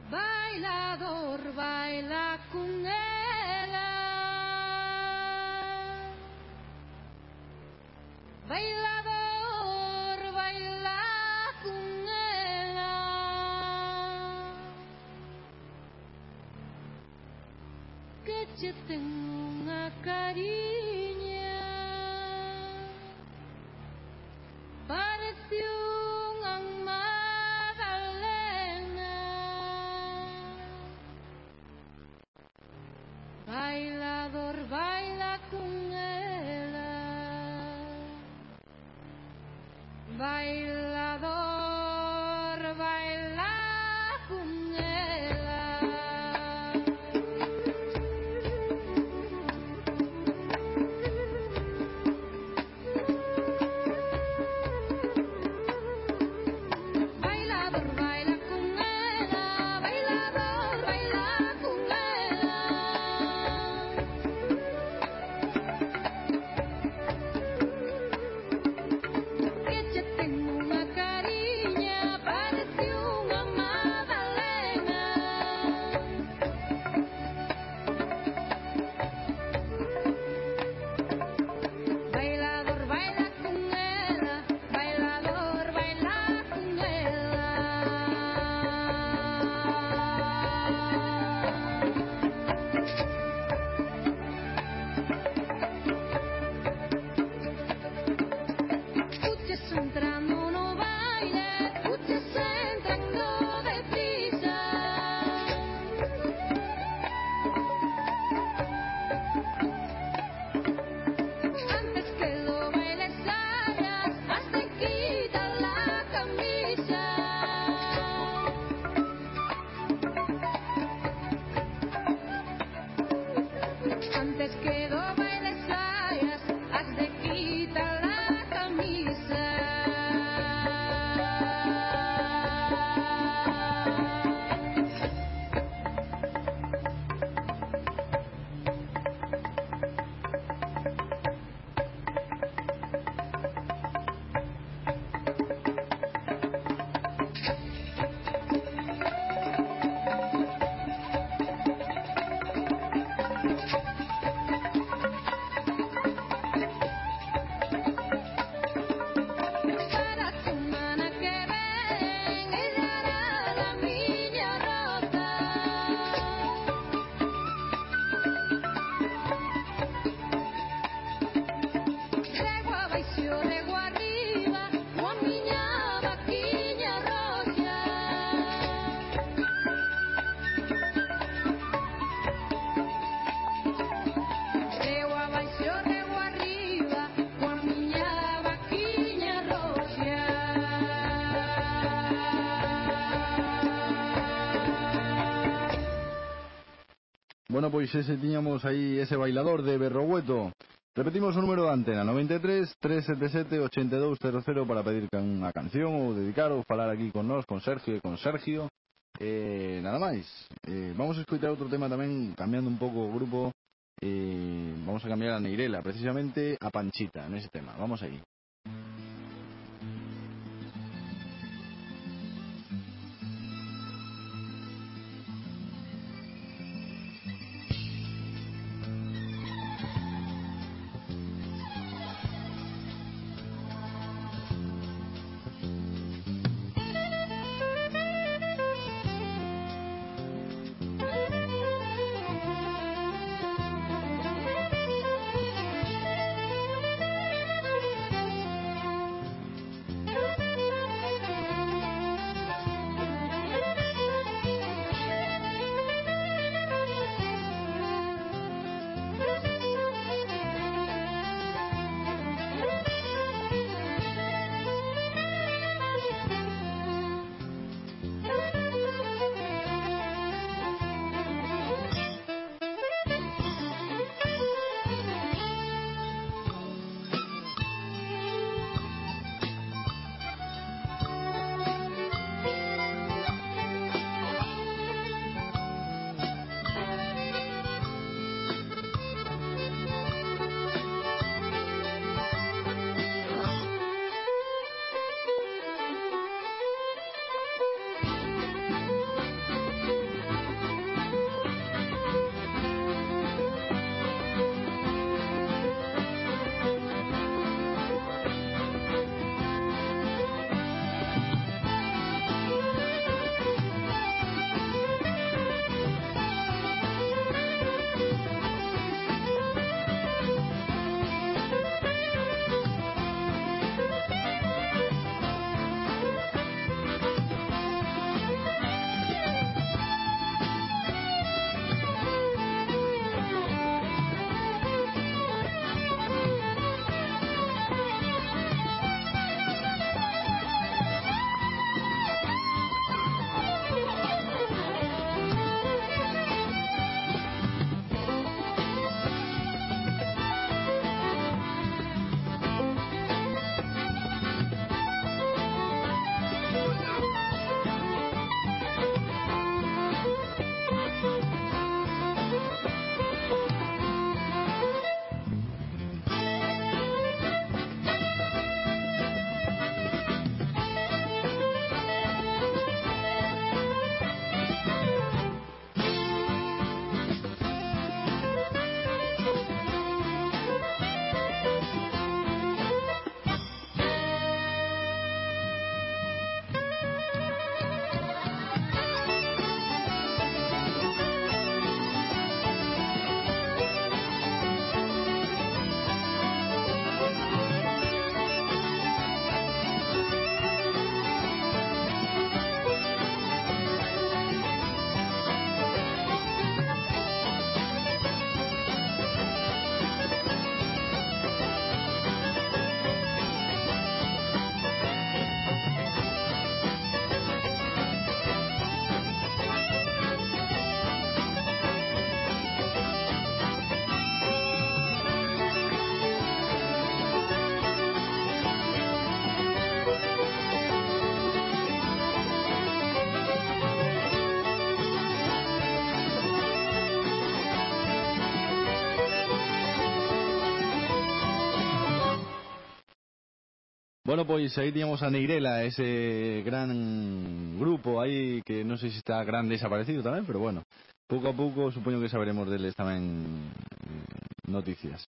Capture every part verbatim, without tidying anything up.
Bailador, baila con ella. Bailador, baila con ella. Que te tengo una cariña. Parece una Magdalena. Bailador, baila con ella. Bailador, baila con ella. Bailador, baila con ella. Bailador, baila con ella. Que te tengo una cariña, parece una Magdalena. Bailador, baila con ella. Bailador, baila con ella. Tutti entrando no baile, tutti entrando deprisa. Antes que lo bailes hayas, hazte quita la camisa. Antes que lo bailes hayas, hazte quita la camisa. Para semana que ven, ella hará la miña rota. Rego abaixo, rego arriba, coa miña vaquiña roxa. Rego abaixo, rego arriba, coa miña vaquiña roxa. Bueno, pois ese tiñamos aí ese bailador de Berrogueto. Repetimos o número de antena, noventa e tres, trescentos setenta e sete, ochenta e dous cero cero para pedir unha canción ou dedicar ou falar aquí con nós, con Sergio e con Sergio. Eh, nada máis. Eh, vamos a escoitar outro tema tamén, cambiando un pouco o grupo. Eh, vamos a cambiar a Neirela, precisamente a Panchita, nese tema. Vamos aí. Thank you. Bueno, pois aí tiñamos a Neirela, ese gran grupo aí que non sei se está gran desaparecido tamén, pero bueno, pouco a pouco supoño que saberemos deles tamén eh, noticias.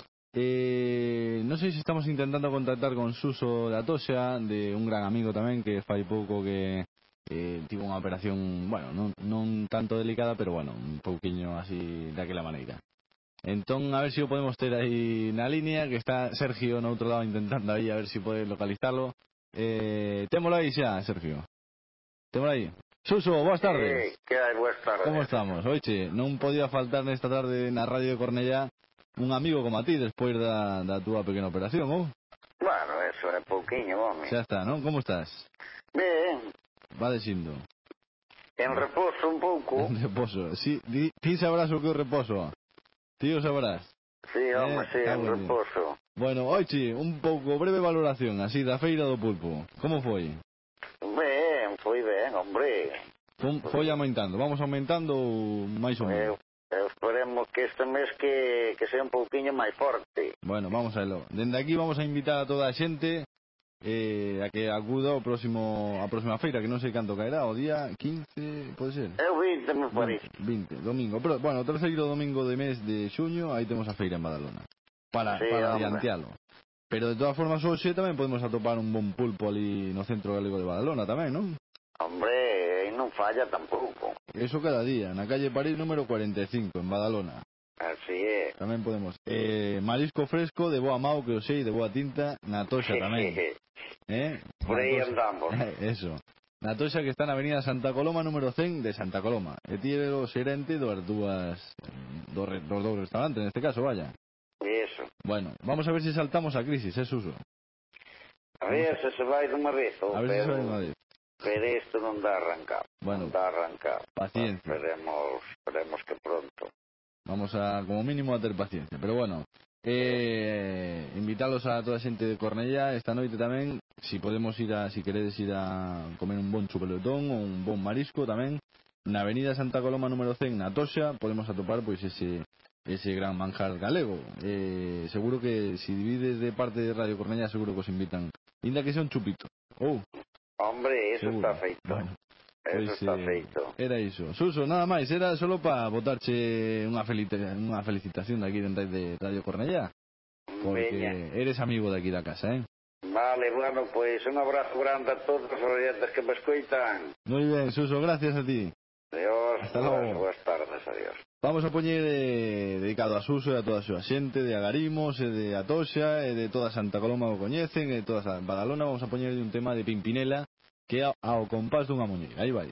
Eh, non sei se estamos intentando contactar con Suso da Toxa, de un gran amigo tamén que fai pouco que eh, tivo unha operación, bueno, non, non tanto delicada, pero bueno, un pouquiño así daquela maneira. Entón, a ver se si o podemos ter aí na línea, que está Sergio no outro lado intentando aí a ver se si pode localizarlo. Eh, témolo aí xa, Sergio. Témolo aí. Suso, boas tardes. Sí, que hai, boas tardes. Como estamos? Oiche, non podía faltar nesta tarde na radio de Cornellá un amigo como a ti despois da, da túa pequena operación, ou? Bueno, eso é pouquiño, home. Xa está, non? Como estás? Ben, Va desindo. en reposo un pouco. En reposo. Si, di, ti sabrás o que é o reposo. Ti o sabrás. Sí, home, Eh, sí, está en moi bien. reposo. Bueno, oiche, un pouco breve valoración así da feira do pulpo. Como foi? Ben, foi ben, hombre. Fom, foi aumentando, vamos aumentando ou máis ou Eu, menos? eu esperemos que este mes que, que sea un pouquiño máis forte. Bueno, vamos a verlo. Dende aquí vamos a invitar a toda a xente eh, a que acuda ao próximo a próxima feira, que non sei canto caerá, o día quince, pode ser? Eu vinte, me parece. vinte, domingo. Pero, bueno, o terceiro domingo de mes de xuño, aí temos a feira en Badalona. Para, Sí, para hombre. adiantealo. Pero de todas formas, hoxe tamén podemos atopar un bon pulpo ali no centro galego de Badalona tamén, non? Hombre, e non falla tampouco. Eso cada día, na calle París número cuarenta e cinco, en Badalona. Así é. Tamén podemos. Eh, marisco fresco, de boa mau, que eu sei, de boa tinta, na toxa tamén. Eh? Por aí Na Toxa. andamos. Eso. Na toxa que está na avenida Santa Coloma número cen de Santa Coloma. E ti é o xerente das dúas dos, re- dos dous restaurantes, neste caso, vaya. Eso. Bueno, vamos a ver se saltamos a crisis, é Suso. A ver se se vai dunha vez. A ver se pero, sabe unha vez. pero isto non dá arrancar. Bueno, non dá arrancar. paciencia. Esperemos, esperemos que pronto. Vamos a, como mínimo, a ter paciencia. Pero bueno, eh, invitalos a toda a xente de Cornellá esta noite tamén, si podemos ir a, si queredes ir a comer un bon chupeletón ou un bon marisco tamén, na avenida Santa Coloma número cen, na Toxa, podemos atopar pois ese ese gran manjar galego. Eh, seguro que si divides de parte de Radio Cornellá, seguro que os invitan, inda que sea un chupito. Ou, Hombre, eso seguro. está feito. Bueno, Eso pois, está eh, feito. Era iso. Suso, nada máis, era solo para botarche unha, felita, unha felicitación de aquí dentro de Radio Cornellá, porque Veña. eres amigo de aquí da casa, eh? Vale, bueno, pois un abrazo grande a todos os oyentes que me escoitan. Moi ben, Suso, gracias a ti. Adiós, Hasta boas, logo. boas tardes, adiós. Vamos a poñer eh, dedicado a Suso e a toda a súa xente de Agarimos e de Atoxa e de toda Santa Coloma o coñecen e de toda a Badalona. Vamos a poñer un tema de Pimpinela que é ao compás dunha muñeira. Aí vai.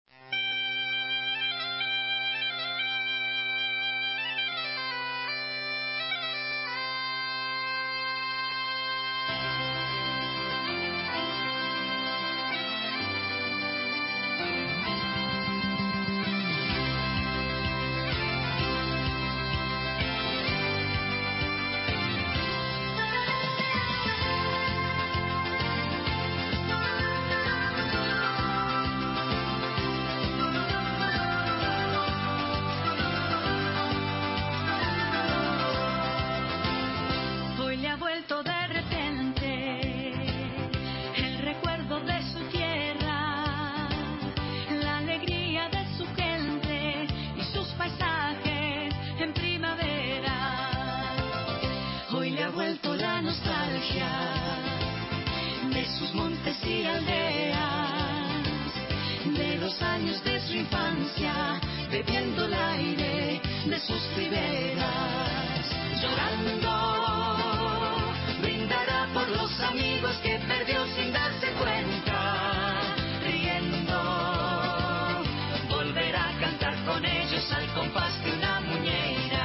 Hoy le ha vuelto de repente el recuerdo de su tierra, la alegría de su gente y sus paisajes en primavera. Hoy le ha vuelto la nostalgia de sus montes y aldeas, de los años de su infancia, bebiendo el aire de sus riberas, llorando, brindará por los amigos que perdió sin darse cuenta, riendo, volverá a cantar con ellos al compás de una muñeira.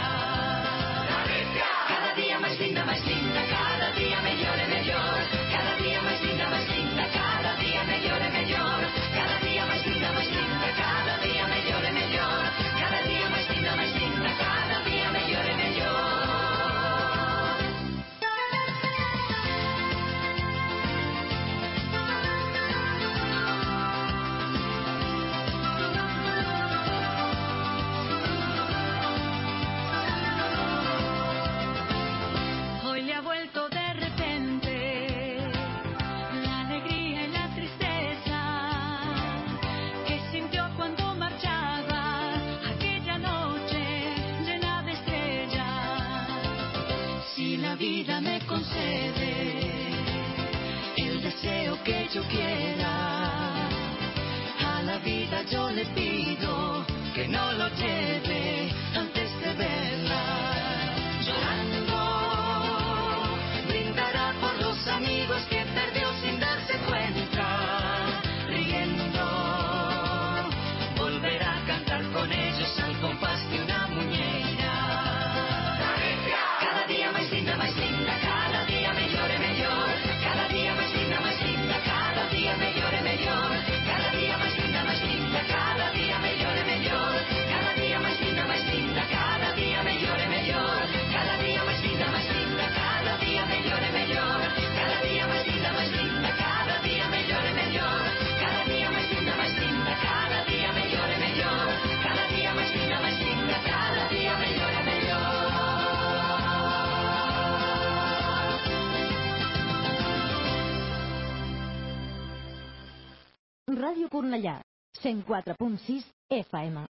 Cada día más linda, más linda, cada día mejor y mejor, cada día más linda, más linda, cada día mejor y mejor, cada día más linda, más linda, cada día mejor y mejor, cada día más linda, más linda, cada día mejor y mejor. quiera. A la vida yo le pido que no lo lleve antes de verla. Llorando, brindará por los amigos que perdió sin darse cuenta. Riendo, volverá a cantar con ellos al compás de una muñeira. Cada día más linda, más linda, cada día mejor y mejor. Cada día más linda, más linda, cada día mejor y mejor. Cada día más linda, más linda, cada día mejor y mejor. Cada día más linda, más linda, cada día mejor y mejor. Cada día más linda, más linda, cada día mejor y mejor. Cada día más linda, más linda, cada día mejor y mejor. Cada día más linda, más linda, cada día mejor y mejor. Cada día más linda, más linda, cada día mejor y mejor. Ràdio Cornellà, cent quatre punt sis F M.